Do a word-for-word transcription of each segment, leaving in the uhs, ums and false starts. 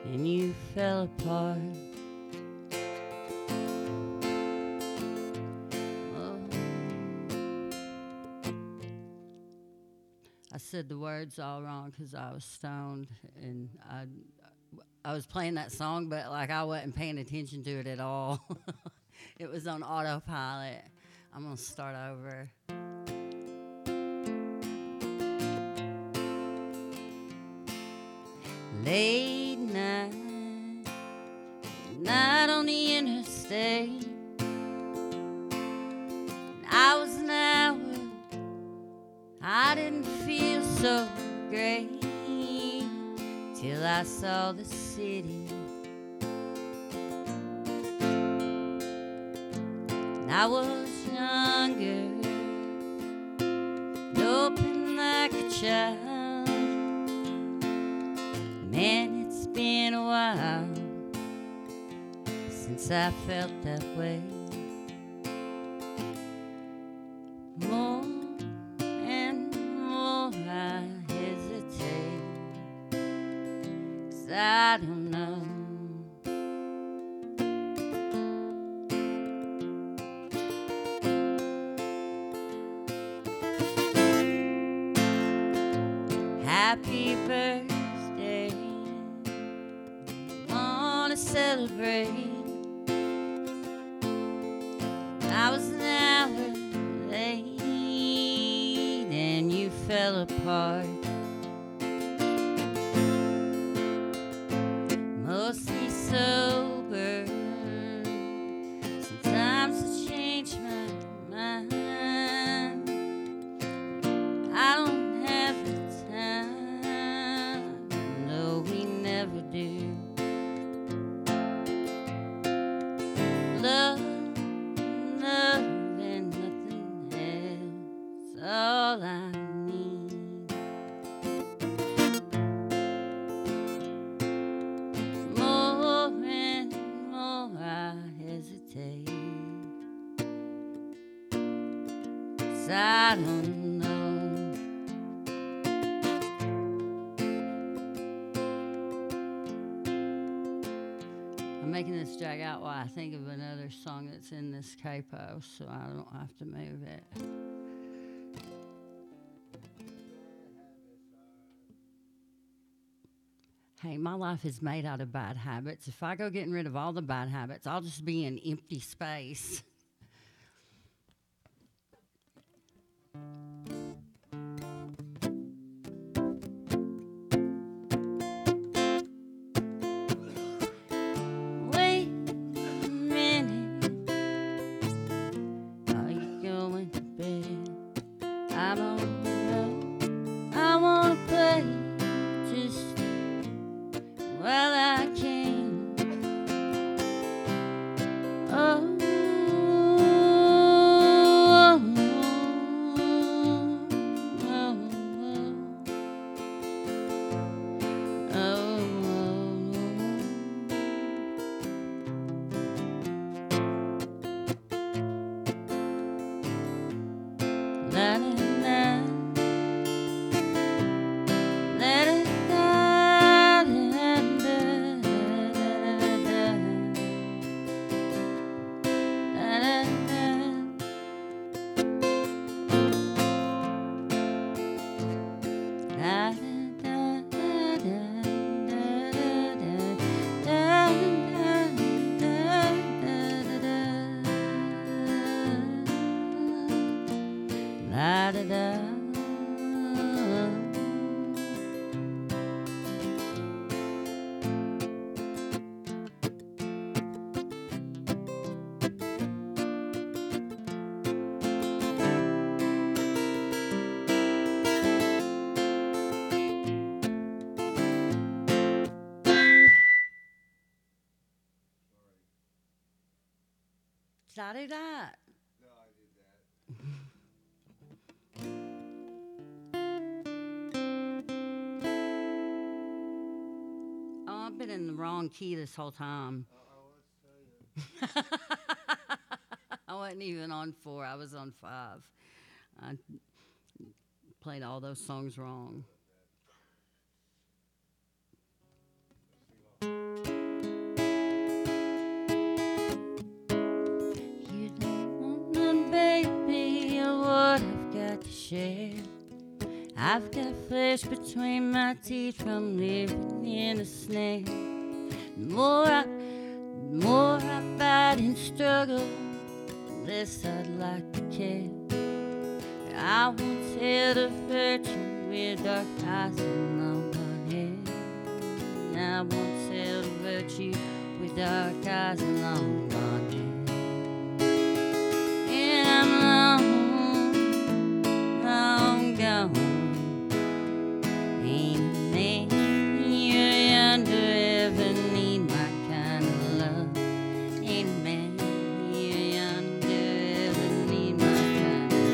and you fell apart. Oh. I said the words all wrong because I was stoned, and I, I was playing that song, but like I wasn't paying attention to it at all. It was on autopilot. I'm gonna start over. Late night, night on the interstate. I was an hour, I didn't feel so great till I saw the city. And I was younger, open like a child. Man, it's been a while since I felt that way. More and more I hesitate, 'cause I don't know. Happy birthday, wanna celebrate. I was an hour late and you fell apart. Mostly sober, sometimes I change my mind. I don't have the time, no, we never do. Love, love, and nothing else, all I need. More and more I hesitate, 'cause I don't know. I'm making this drag out while I think of another song that's in this capo, so I don't have to move it. Hey, my life is made out of bad habits. If I go getting rid of all the bad habits, I'll just be in empty space. Wait a minute, are you going to bed? I'm on the road, I wanna play just well I can. Oh, oh, oh, oh, oh. La, la, la. Let it go, da, da, da, da, da, da, da. La, da, da, da, da, da, da, da, da, la da da. Did I do that? No, I did that. Oh, I've been in the wrong key this whole time. Uh-oh, let's tell you. I wasn't even on four, I was on five. I played all those songs wrong. Let's see what- share. I've got flesh between my teeth from living in a snare. The more I, the more I fight and struggle, the less I'd like to care. I once held a virtue with dark eyes and long blonde hair. I once held a virtue with dark eyes and long blonde hair. And I'm long, long gone. Ain't a man here yonder ever need my kind of love. Ain't a man here yonder ever need my kind of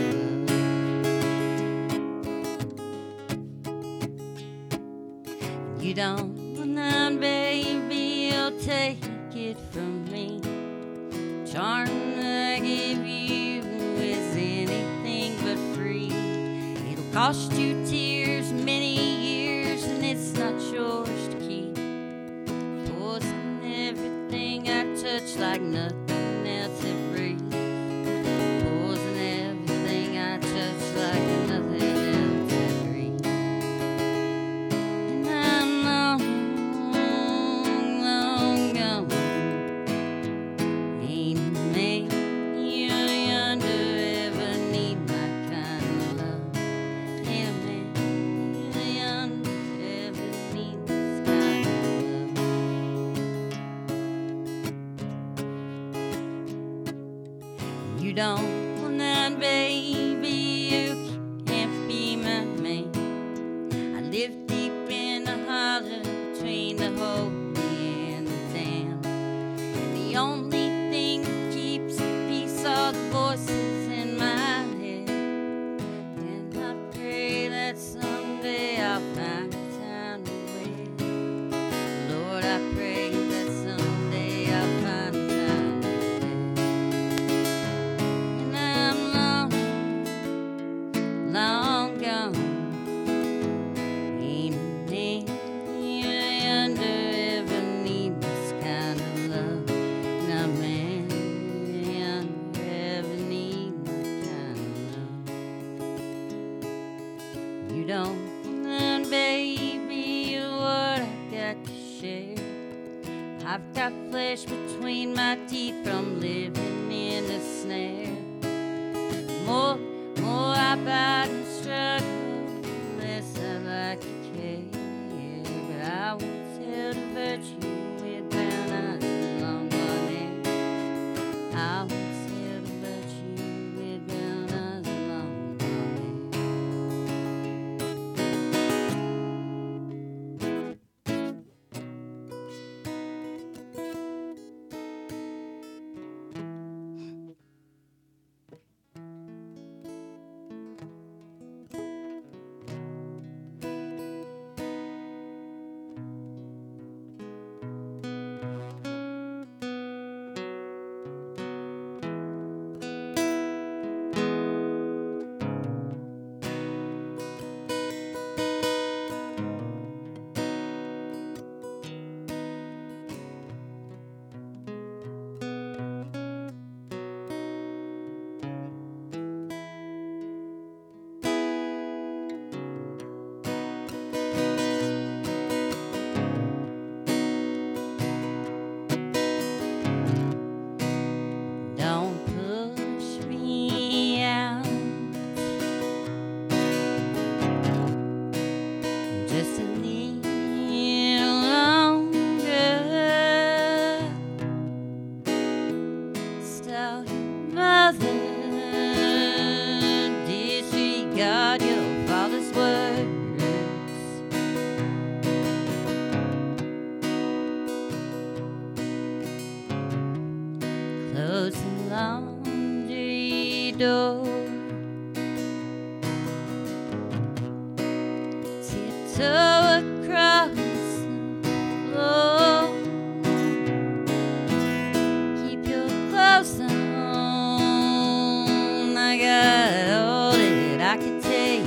love. You don't want none, baby, you'll take it from me. Charm I give you is anything but free. It'll cost you tears, many years, and it's not yours to keep. Poison everything I touch like nothing else it breathes. Poison everything I touch like nothing else it breathes. And I'm long, long gone. Ain't a man here yonder ever need my kind of love. Ain't a man here yonder ever need this kind of love. You don't want none, baby, you can't be my man. I live deep in the hollow between the holy and the damned. And the only thing that keeps peace are the voices in my head. And I pray that someday I'll find time to wait. Lord, I pray that someday I'll find time to wait. And I'm long, long gone. Ain't a man here yonder ever need this kind of love. No man here yonder ever need my kind of love. You don't want none, baby, you're what I got to share. I've got flesh between my teeth from living in a snare. More, more I bite and struggle, the less I like to care. But I once held a virtue with brown eyes and long blonde hair. I once held a virtue with brown eyes and long blonde Don't push me out just a little longer. Stop your mother, disregard your father's words. Close the laundry door. Tiptoe across the floor. Keep your clothes on. I got all that I could take.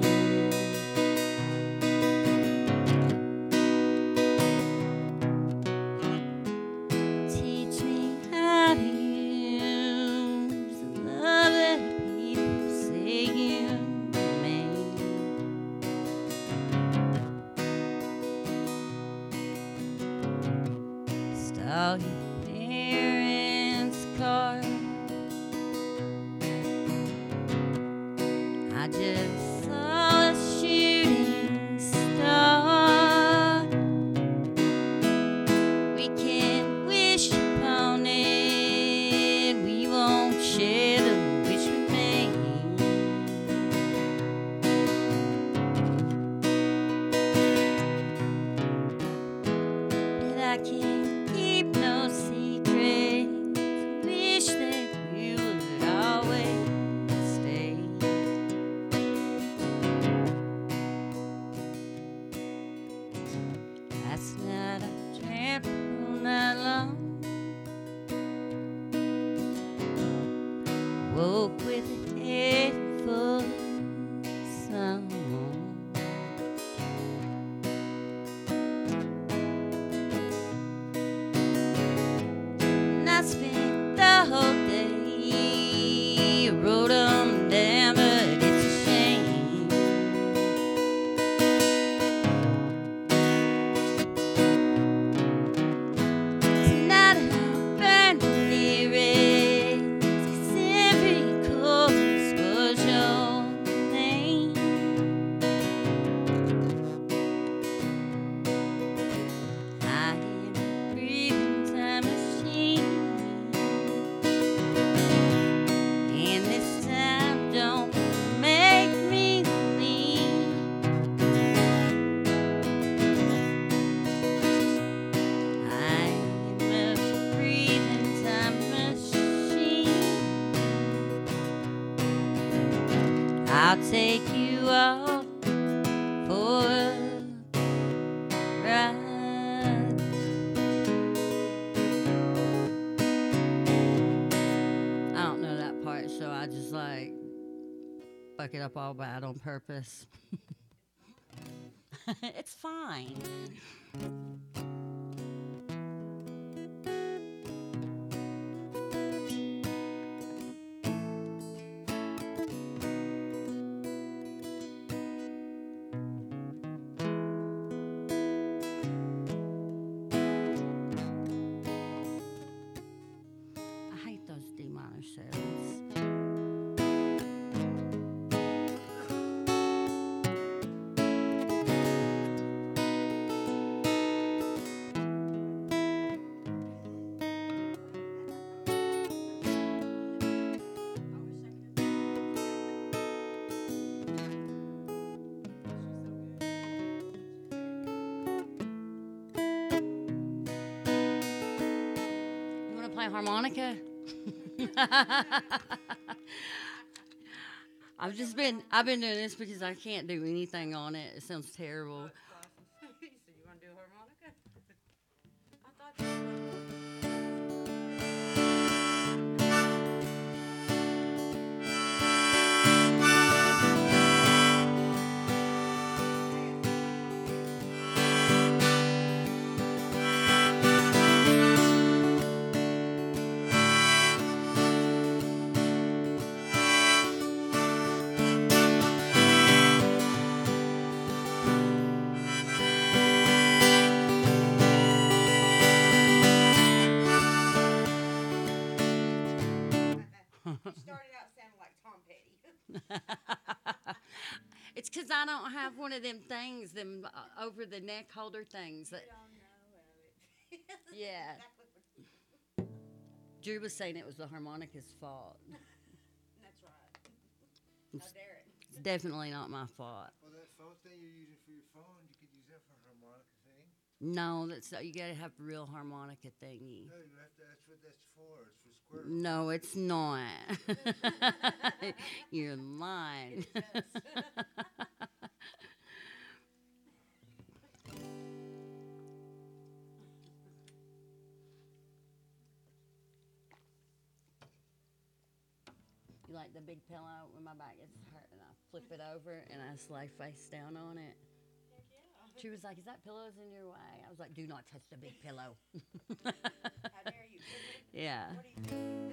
Teach me how to use the love that people say you saw your parents' car. I just saw a shooting star. We can wish upon it, we won't share the wish we made. But I can't keep no secrets. Wish that you would always stay. Last night I tramped all night long. Woke with a head full of song. And I spent the whole day, wrote 'em down, but it's a shame. Tonight I burn the lyrics, 'cause every chorus was your name. I am a breathing time machine, and this time don't make me leave. I am a breathing time machine. I'll take you off for a ride. I don't know that part, so I just like fuck it up all bad on purpose. It's fine. I hate those D minor sevens. You want to play harmonica? I've just been I've been doing this because I can't do anything on it. It sounds terrible. So you want to do harmonica? I thought you started out sounding like Tom Petty. It's because I don't have one of them things, them uh, over the neck holder things. That, don't know of it. yeah. Exactly. Drew was saying it was the harmonica's fault. That's right. It's, How dare it? it's definitely not my fault. Well, that phone thing you're using for your phone, you could use that for a harmonica thing. No, that's you gotta have a real harmonica thingy. No, you have to, that's what that's for. It's for squirrels. No, it's not. You're lying. You like the big pillow when my back gets hurt and I flip it over and I just lay face down on it? She was like, "Is that pillows in your way?" I was like, "Do not touch the big pillow." How dare you? Yeah. What do you do?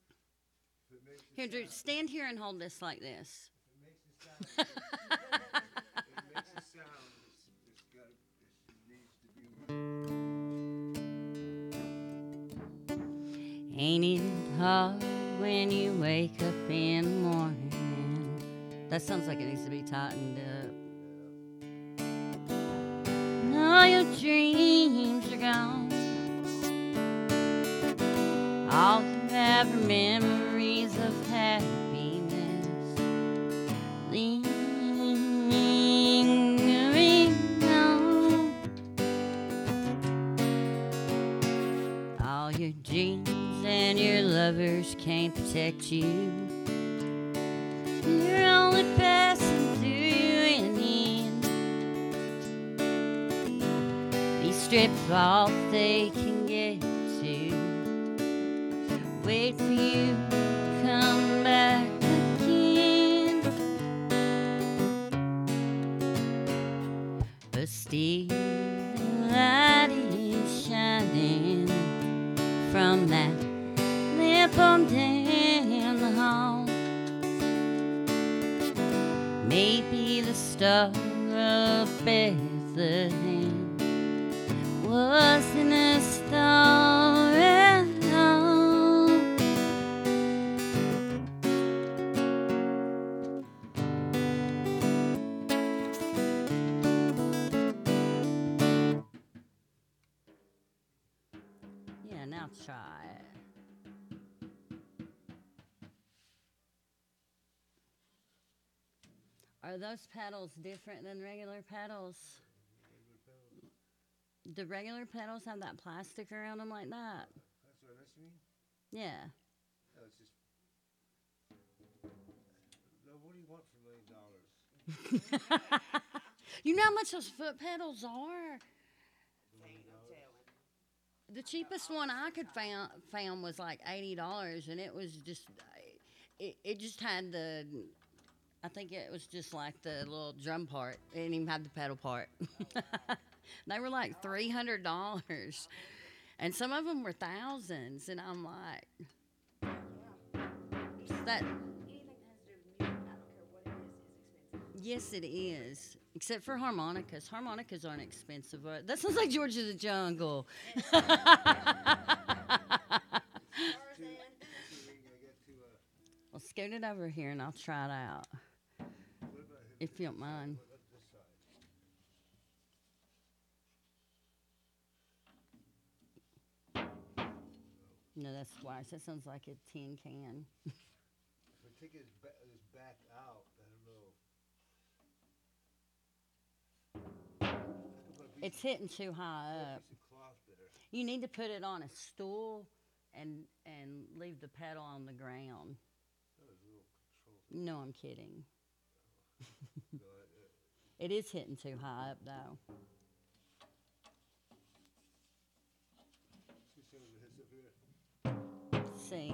If it makes it Here, Drew, sound- stand here and hold this like this. if it makes it sound Ain't it hard when you wake up in the morning? That sounds like it needs to be tightened up. And all your dreams are gone. All you have are memories of happiness lingering on. All your dreams and your lovers can't protect you. You're only passing through in the end. They strip all they can get to. Wait for you to come back again. But still the light is shining from that lamp on down the hall. Maybe the star of Bethlehem wasn't a star at all. Yeah, now try it. Are those pedals different than regular pedals? The regular pedals have that plastic around them like that? That's what this mean? Yeah. No, it's just. No, what do you want for a million dollars? You know how much those foot pedals are? The cheapest one I could found found was like eighty dollars, and it was just, it, it just had the, I think it was just like the little drum part. It didn't even have the pedal part. They were like three hundred dollars, and some of them were thousands, and I'm like, that. Yes, it is. Except for harmonicas. Harmonicas aren't expensive. Uh, That sounds like George of the Jungle. Well, scoot it over here and I'll try it out. If you don't mind. No, that's wise. That sounds like a tin can. If I take his, ba- his back out, I don't know. It's hitting too high up. Piece of cloth there. You need to put it on a stool and and leave the pedal on the ground. That was a little control. No, I'm kidding. No, I- uh, It is hitting too high up though. see some of it hits up here. See.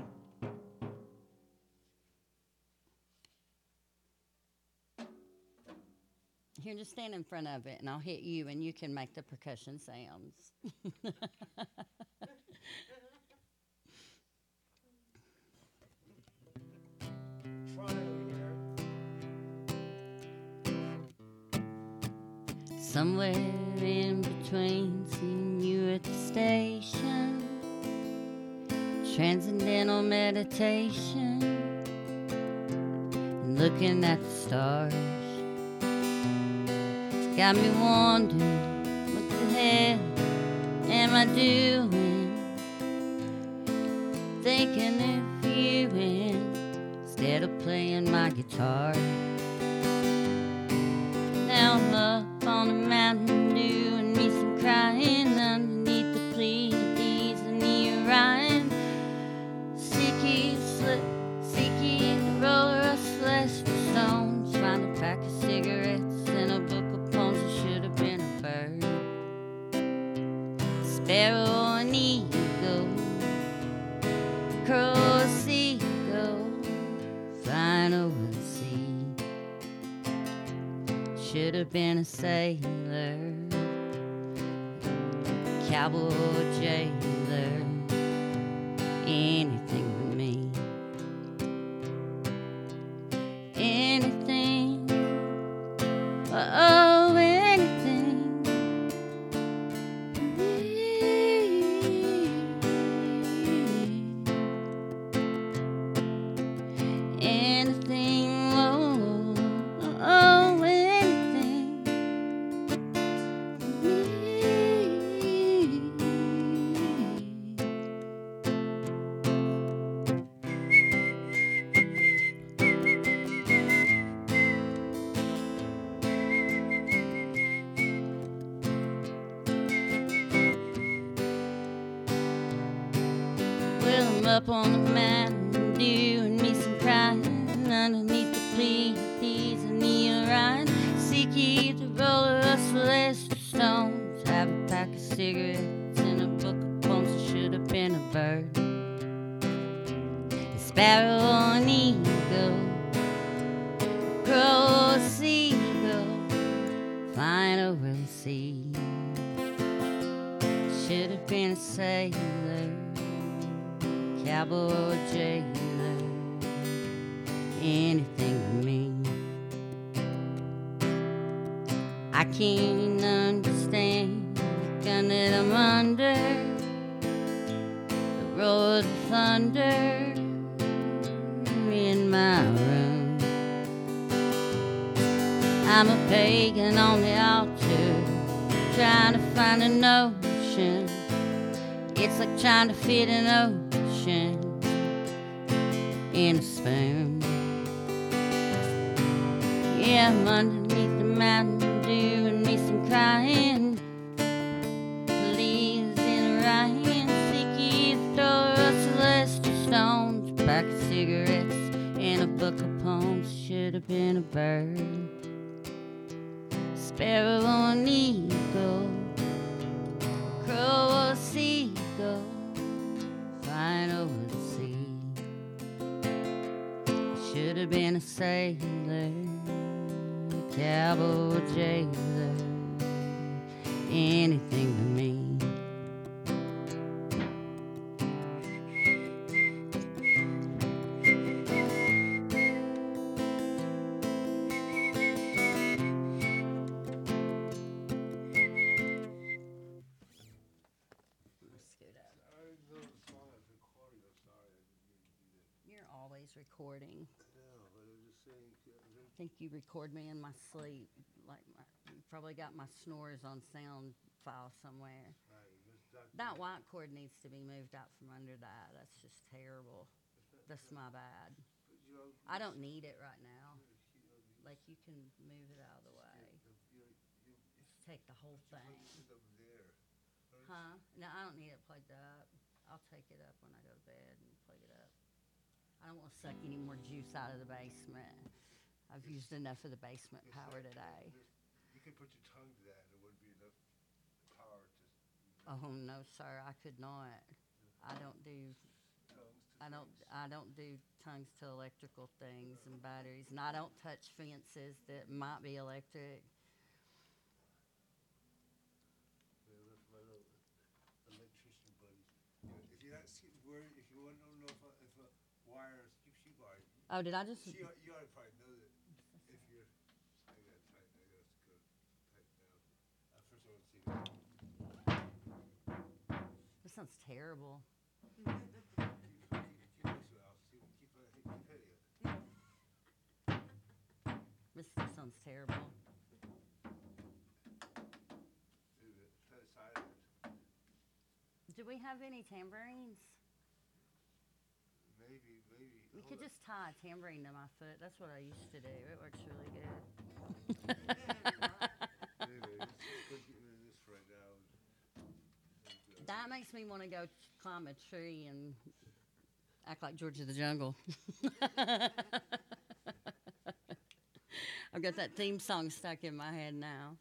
Here, just stand in front of it and I'll hit you and you can make the percussion sounds. Trying here. Somewhere in between seeing you at the station, transcendental meditation, and looking at the stars. Got me wondering, what the hell am I doing? Thinking of you instead of playing my guitar. Now I'm up on the mountain doing me some crying underneath the Pleiades and the Orion. Seeky slip, seeky roller of celestial stones. Find a pack of cigarettes and a book of poems that should have been a bird. Sparrow or an eagle, crow or a seagull, flying over the sea. Should have been a sailor, cowboy or jailer, anything but me. Anything, oh, anything. anything, oh, oh, anything for Well, I'm up on the mountain, doing me some crying underneath the Pleiades and Neorine. Seek ye the roller of celestial stones. Have a pack of cigarettes and a book of poems that should have been a bird. A sparrow or an eagle, a crow or a seagull, flying over the sea. Should have been a sailor, cowboy or jailer, anything for me. I can't understand the gun that I'm under, the roar of the thunder in my room. I'm a pagan on the altar, trying to find an ocean. It's like trying to fit an ocean in a spoon. Yeah, I'm underneath the mountain doing me some crying. Please in Orion, seek ye the door of celestial stones. A pack of cigarettes and a book of poems. Should have been a bird, sparrow or an eagle, crow or a seagull, flying over the sea. Should have been a sailor, cowboy or jailer, anything but me. You're always recording. No, but I'm just saying. uh, I think you record me in my sleep. Like my, you probably got my snores on sound file somewhere. Right, Miss Doctor That white cord needs to be moved out from under that. That's just terrible. That's my bad. But, you know, I don't need it right now. you know, you Like you can move it out of the way. you know, you Just take the whole put thing. it up there. Huh? No, I don't need it plugged up. I'll take it up when I go to bed and plug it up. I don't want to suck any more juice out of the basement. I've used enough of the basement It's power like, today. this- You could put your tongue to that, and it wouldn't be enough power to. Oh no, sir, I could not. I don't do. Tongues to I don't. things. I don't do tongues to electrical things and batteries, and I don't touch fences that might be electric. Yeah, that's my little electrician buddy. You know, if you're not see- worried, if you want to know if a, if a wire, she, she probably, Oh, did I just? she, ought- you ought to probably know that if you're, I gotta tighten, I gotta go tighten down. Uh, first I want to see that. This sounds terrible. Keep, keep, keep this one out. See, keep, uh, keep hitting it. This just sounds terrible. Do the other side of it. Do we have any tambourines? Maybe, maybe. You hold could on. just tie a tambourine to my foot. That's what I used to do. It works really good. Anyway, let's just go get rid of this right now. And, uh, That makes me want to go ch- climb a tree and act like George of the Jungle. I've got that theme song stuck in my head now.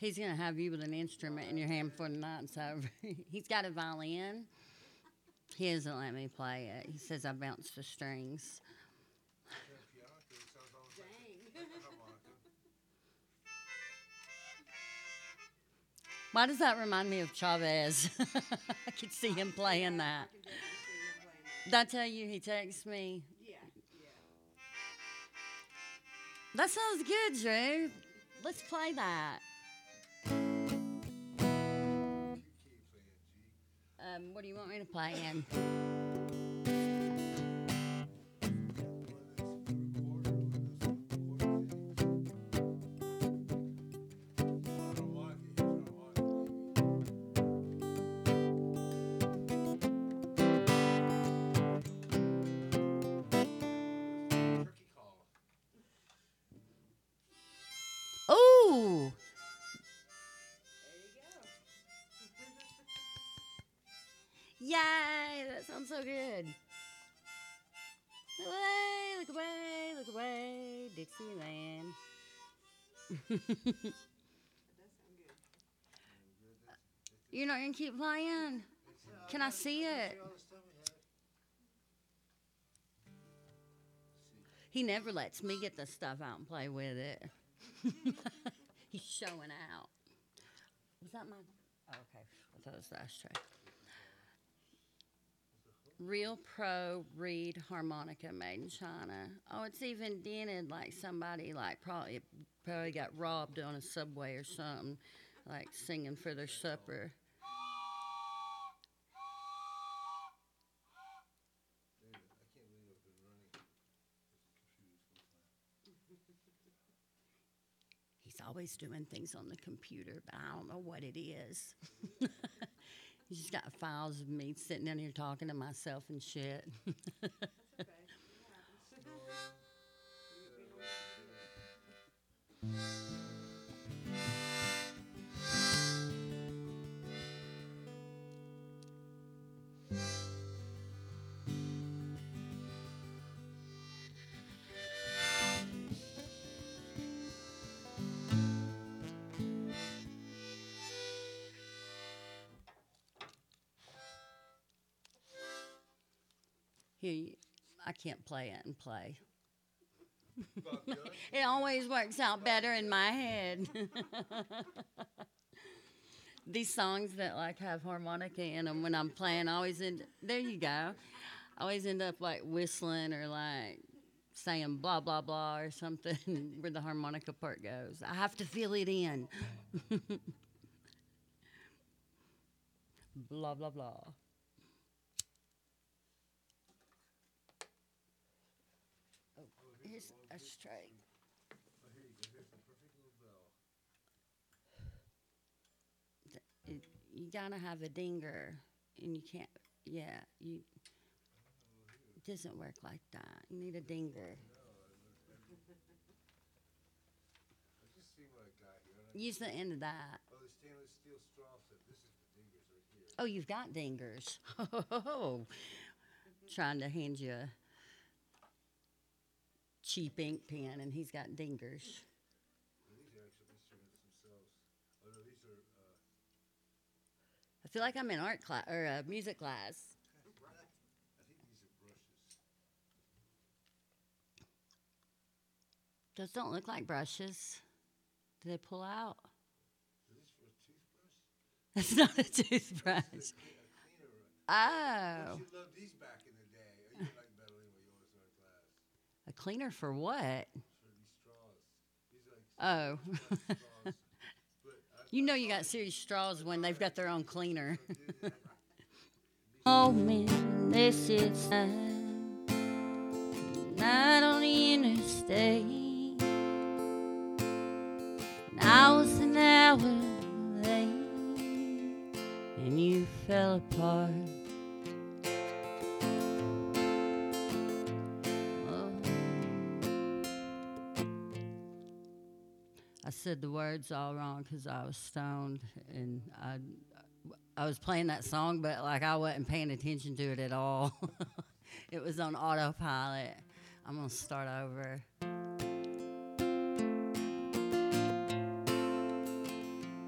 He's gonna have you with an instrument in your hand for the night. So he's got a violin. He doesn't let me play it. He says I bounce the strings. Why does that remind me of Chavez? I could see him playing that. Did I tell you he texted me? Yeah, yeah. That sounds good, Drew. Let's play that. Um, what do you want me to play in? Oh, yay! That sounds so good. Look away, look away, look away, Dixieland. You're not gonna keep playing? Can I see it? He never lets me get the stuff out and play with it. He's showing out. Was that my? Oh, okay, I thought it was the ashtray. Real Pro Reed harmonica made in China. Oh, it's even dented like somebody like probably probably got robbed on a subway or something, like singing for their supper. He's always doing things on the computer, but I don't know what it is. He's just got files of me sitting down here talking to myself and shit. He, I can't play it and play. It always works out better in my head. These songs that like have harmonica in them when I'm playing, I always end. There you go. I always end up like whistling or like saying blah blah blah or something where the harmonica part goes. I have to feel it in. Blah blah blah. Here's a straight. It, you gotta have a dinger, and you can't. Yeah, you. It doesn't work like that. You need a dinger. Use the end of that. Oh, the stainless steel straw set. This is the dingers right here. Oh, you've got dingers. Oh, trying to hand you a cheap ink pen, and he's got dingers. Well, these are actual instruments themselves. Oh no, these are. Uh, I feel like I'm in art class or uh, music class. I think these are brushes. Those don't look like brushes. Do they pull out? Is this for a toothbrush? That's not a toothbrush. It's a, cle- a cleaner. Oh, You loved these back in the day. Oh, you like better anyway. You always art class. a cleaner for what? For these straws. These are like. Oh. straws. But I, You know I you saw got it. serious straws when they've got their own cleaner. These Oh man, this is time. Night on the interstate. And I was an hour late, and you fell apart. Oh. I said the words all wrong because I was stoned, and I, I was playing that song, but like I wasn't paying attention to it at all. It was on autopilot. I'm gonna start over.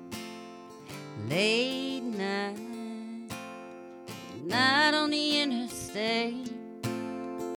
Late night, night on the interstate.